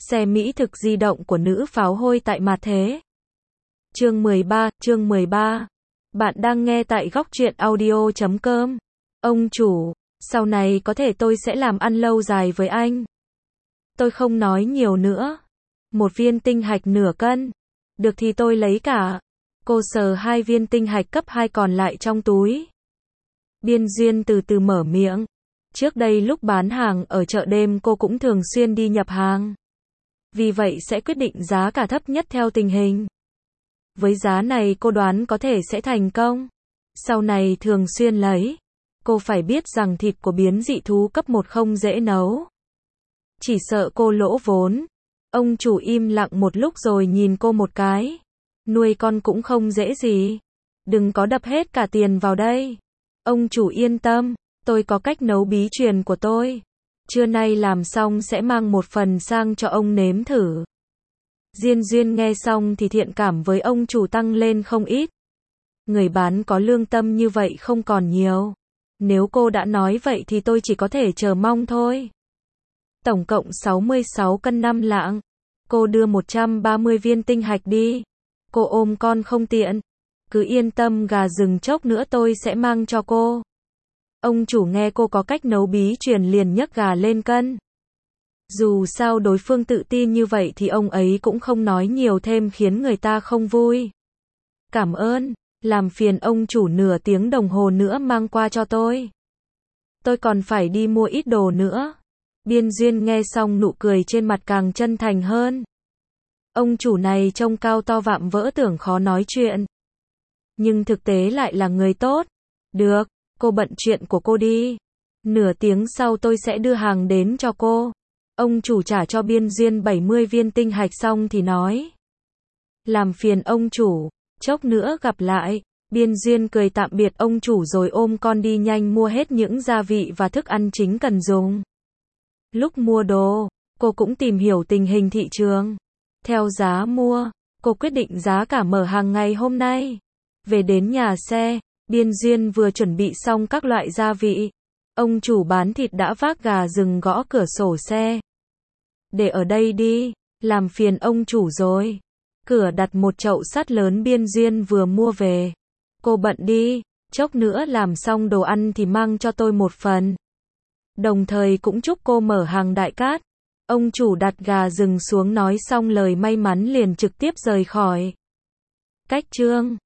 Xe mỹ thực di động của nữ pháo hôi tại mặt thế. Chương 13. Bạn đang nghe tại góc truyện audio.com. Ông chủ, sau này có thể tôi sẽ làm ăn lâu dài với anh. Tôi không nói nhiều nữa. Một viên tinh hạch nửa cân. Được thì tôi lấy cả. Cô sờ 2 viên tinh hạch cấp 2 còn lại trong túi. Biên Duyên từ từ mở miệng. Trước đây lúc bán hàng ở chợ đêm cô cũng thường xuyên đi nhập hàng. Vì vậy sẽ quyết định giá cả thấp nhất theo tình hình. Với giá này cô đoán có thể sẽ thành công. Sau này thường xuyên lấy. Cô phải biết rằng thịt của biến dị thú cấp 1 không dễ nấu. Chỉ sợ cô lỗ vốn. Ông chủ im lặng một lúc rồi nhìn cô một cái. Nuôi con cũng không dễ gì. Đừng có đập hết cả tiền vào đây. Ông chủ yên tâm, tôi có cách nấu bí truyền của tôi. Trưa nay làm xong sẽ mang một phần sang cho ông nếm thử. Diên Duyên nghe xong thì thiện cảm với ông chủ tăng lên không ít. Người bán có lương tâm như vậy không còn nhiều. Nếu cô đã nói vậy thì tôi chỉ có thể chờ mong thôi. Tổng cộng 66 cân 5 lạng. Cô đưa 130 viên tinh hạch đi. Cô ôm con không tiện. Cứ yên tâm, gà rừng chốc nữa tôi sẽ mang cho cô. Ông chủ nghe cô có cách nấu bí truyền liền nhấc gà lên cân. Dù sao đối phương tự tin như vậy thì ông ấy cũng không nói nhiều thêm khiến người ta không vui. Cảm ơn, làm phiền ông chủ nửa tiếng đồng hồ nữa mang qua cho tôi. Tôi còn phải đi mua ít đồ nữa. Biên Duyên nghe xong nụ cười trên mặt càng chân thành hơn. Ông chủ này trông cao to vạm vỡ tưởng khó nói chuyện. Nhưng thực tế lại là người tốt. Được, cô bận chuyện của cô đi. Nửa tiếng sau tôi sẽ đưa hàng đến cho cô. Ông chủ trả cho Biên Duyên 70 viên tinh hạch xong thì nói. Làm phiền ông chủ, chốc nữa gặp lại. Biên Duyên cười tạm biệt ông chủ rồi ôm con đi nhanh mua hết những gia vị và thức ăn chính cần dùng. Lúc mua đồ, cô cũng tìm hiểu tình hình thị trường. Theo giá mua, cô quyết định giá cả mở hàng ngày hôm nay. Về đến nhà xe, Biên Duyên vừa chuẩn bị xong các loại gia vị. Ông chủ bán thịt đã vác gà rừng gõ cửa sổ xe. Để ở đây đi, làm phiền ông chủ rồi. Cửa đặt một chậu sắt lớn Biên Duyên vừa mua về. Cô bận đi, chốc nữa làm xong đồ ăn thì mang cho tôi một phần. Đồng thời cũng chúc cô mở hàng đại cát. Ông chủ đặt gà rừng xuống nói xong lời may mắn liền trực tiếp rời khỏi. Cách chương